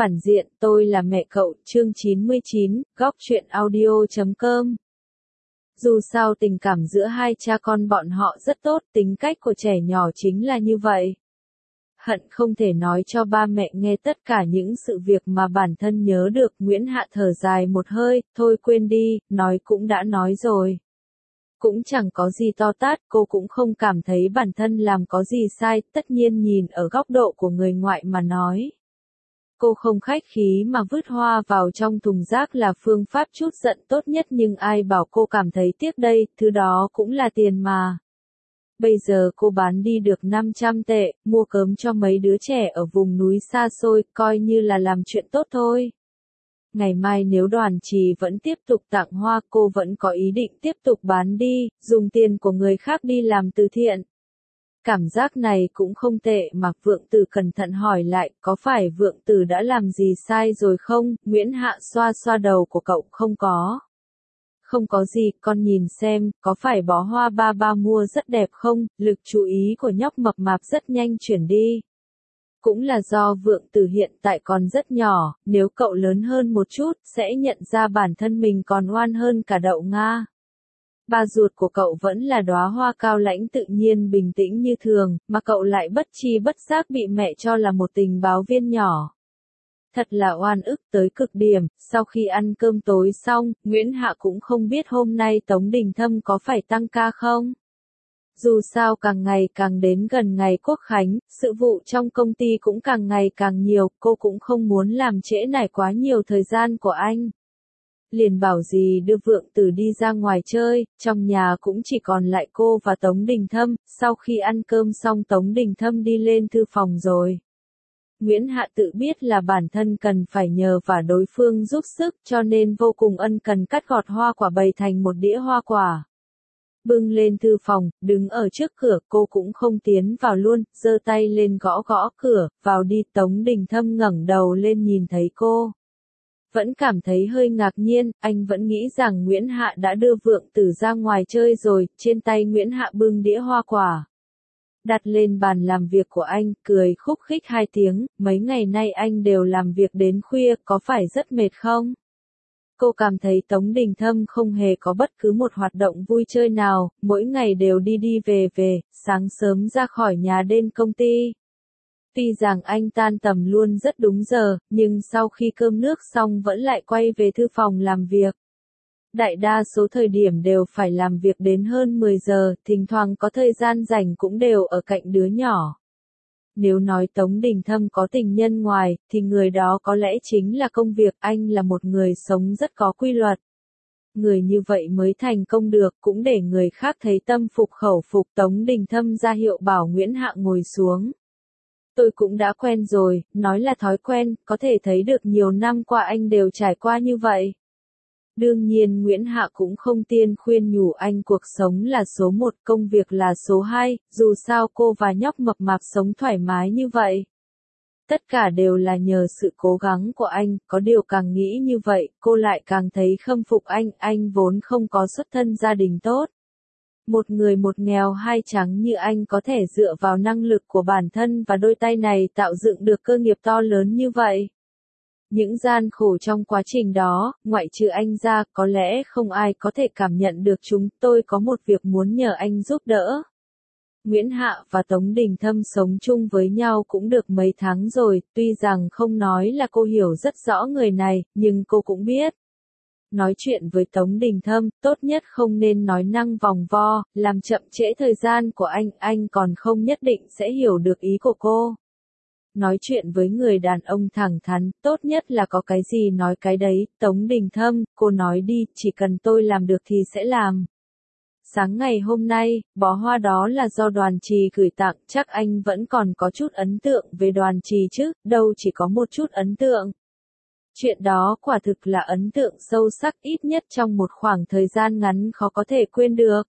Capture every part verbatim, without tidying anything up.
Phản diện, tôi là mẹ cậu, chương chín mươi chín, góc truyện audio chấm com. Dù sao tình cảm giữa hai cha con bọn họ rất tốt, tính cách của trẻ nhỏ chính là như vậy. Hận không thể nói cho ba mẹ nghe tất cả những sự việc mà bản thân nhớ được. Nguyễn Hạ thở dài một hơi, thôi quên đi, nói cũng đã nói rồi. Cũng chẳng có gì to tát, cô cũng không cảm thấy bản thân làm có gì sai, tất nhiên nhìn ở góc độ của người ngoại mà nói. Cô không khách khí mà vứt hoa vào trong thùng rác là phương pháp trút giận tốt nhất, nhưng ai bảo cô cảm thấy tiếc đây, thứ đó cũng là tiền mà. Bây giờ cô bán đi được năm trăm tệ, mua cơm cho mấy đứa trẻ ở vùng núi xa xôi, coi như là làm chuyện tốt thôi. Ngày mai nếu Đoàn Trì vẫn tiếp tục tặng hoa, cô vẫn có ý định tiếp tục bán đi, dùng tiền của người khác đi làm từ thiện. Cảm giác này cũng không tệ mà. Vượng Tử cẩn thận hỏi lại, có phải Vượng Tử đã làm gì sai rồi không? Nguyễn Hạ xoa xoa đầu của cậu, không có. Không có gì, con nhìn xem, có phải bó hoa ba ba mua rất đẹp không? Lực chú ý của nhóc mập mạp rất nhanh chuyển đi. Cũng là do Vượng Tử hiện tại còn rất nhỏ, nếu cậu lớn hơn một chút, sẽ nhận ra bản thân mình còn ngoan hơn cả đậu Nga. Ba ruột của cậu vẫn là đóa hoa cao lãnh tự nhiên bình tĩnh như thường, mà cậu lại bất tri bất giác bị mẹ cho là một tình báo viên nhỏ. Thật là oan ức tới cực điểm. Sau khi ăn cơm tối xong, Nguyễn Hạ cũng không biết hôm nay Tống Đình Thâm có phải tăng ca không. Dù sao càng ngày càng đến gần ngày Quốc Khánh, sự vụ trong công ty cũng càng ngày càng nhiều, cô cũng không muốn làm trễ nải quá nhiều thời gian của anh. Liền bảo dì đưa Vượng Tử đi ra ngoài chơi, trong nhà cũng chỉ còn lại cô và Tống Đình Thâm. Sau khi ăn cơm xong Tống Đình Thâm đi lên thư phòng rồi. Nguyễn Hạ tự biết là bản thân cần phải nhờ và đối phương giúp sức, cho nên vô cùng ân cần cắt gọt hoa quả bày thành một đĩa hoa quả. Bưng lên thư phòng, đứng ở trước cửa, cô cũng không tiến vào luôn, giơ tay lên gõ gõ cửa, vào đi. Tống Đình Thâm ngẩng đầu lên nhìn thấy cô. Vẫn cảm thấy hơi ngạc nhiên, anh vẫn nghĩ rằng Nguyễn Hạ đã đưa Vượng Tử ra ngoài chơi rồi. Trên tay Nguyễn Hạ bưng đĩa hoa quả, đặt lên bàn làm việc của anh, cười khúc khích hai tiếng, mấy ngày nay anh đều làm việc đến khuya, có phải rất mệt không? Cô cảm thấy Tống Đình Thâm không hề có bất cứ một hoạt động vui chơi nào, mỗi ngày đều đi đi về về, sáng sớm ra khỏi nhà đến công ty. Tuy rằng anh tan tầm luôn rất đúng giờ, nhưng sau khi cơm nước xong vẫn lại quay về thư phòng làm việc. Đại đa số thời điểm đều phải làm việc đến hơn mười giờ, thỉnh thoảng có thời gian rảnh cũng đều ở cạnh đứa nhỏ. Nếu nói Tống Đình Thâm có tình nhân ngoài, thì người đó có lẽ chính là công việc. Anh là một người sống rất có quy luật. Người như vậy mới thành công được, cũng để người khác thấy tâm phục khẩu phục. Tống Đình Thâm ra hiệu bảo Nguyễn Hạ ngồi xuống. Tôi cũng đã quen rồi, nói là thói quen, có thể thấy được nhiều năm qua anh đều trải qua như vậy. Đương nhiên Nguyễn Hạ cũng không tiên khuyên nhủ anh cuộc sống là số một, công việc là số hai, dù sao cô và nhóc mập mạp sống thoải mái như vậy. Tất cả đều là nhờ sự cố gắng của anh, có điều càng nghĩ như vậy, cô lại càng thấy khâm phục anh, anh vốn không có xuất thân gia đình tốt. Một người một nghèo hai trắng như anh có thể dựa vào năng lực của bản thân và đôi tay này tạo dựng được cơ nghiệp to lớn như vậy. Những gian khổ trong quá trình đó, ngoại trừ anh ra, có lẽ không ai có thể cảm nhận được chúng. Tôi có một việc muốn nhờ anh giúp đỡ. Nguyễn Hạ và Tống Đình Thâm sống chung với nhau cũng được mấy tháng rồi, tuy rằng không nói là cô hiểu rất rõ người này, nhưng cô cũng biết. Nói chuyện với Tống Đình Thâm, tốt nhất không nên nói năng vòng vo, làm chậm trễ thời gian của anh, anh còn không nhất định sẽ hiểu được ý của cô. Nói chuyện với người đàn ông thẳng thắn, tốt nhất là có cái gì nói cái đấy. Tống Đình Thâm, cô nói đi, chỉ cần tôi làm được thì sẽ làm. Sáng ngày hôm nay, bó hoa đó là do Đoàn Trì gửi tặng, chắc anh vẫn còn có chút ấn tượng về Đoàn Trì chứ, đâu chỉ có một chút ấn tượng. Chuyện đó quả thực là ấn tượng sâu sắc, ít nhất trong một khoảng thời gian ngắn khó có thể quên được.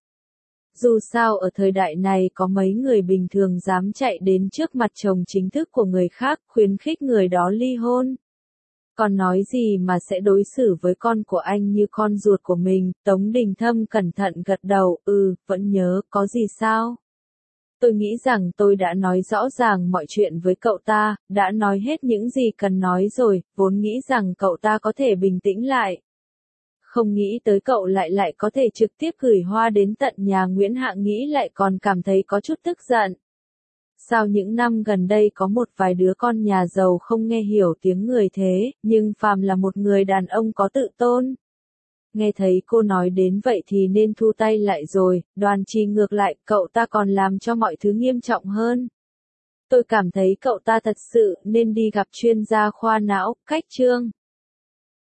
Dù sao ở thời đại này có mấy người bình thường dám chạy đến trước mặt chồng chính thức của người khác, khuyến khích người đó ly hôn. Còn nói gì mà sẽ đối xử với con của anh như con ruột của mình. Tống Đình Thâm cẩn thận gật đầu, ừ, vẫn nhớ, có gì sao? Tôi nghĩ rằng tôi đã nói rõ ràng mọi chuyện với cậu ta, đã nói hết những gì cần nói rồi, vốn nghĩ rằng cậu ta có thể bình tĩnh lại. Không nghĩ tới cậu lại lại có thể trực tiếp gửi hoa đến tận nhà Nguyễn Hạng, nghĩ lại còn cảm thấy có chút tức giận. Sao những năm gần đây có một vài đứa con nhà giàu không nghe hiểu tiếng người thế, nhưng phàm là một người đàn ông có tự tôn. Nghe thấy cô nói đến vậy thì nên thu tay lại rồi, Đoàn Trì ngược lại, cậu ta còn làm cho mọi thứ nghiêm trọng hơn. Tôi cảm thấy cậu ta thật sự nên đi gặp chuyên gia khoa não, cách Trương.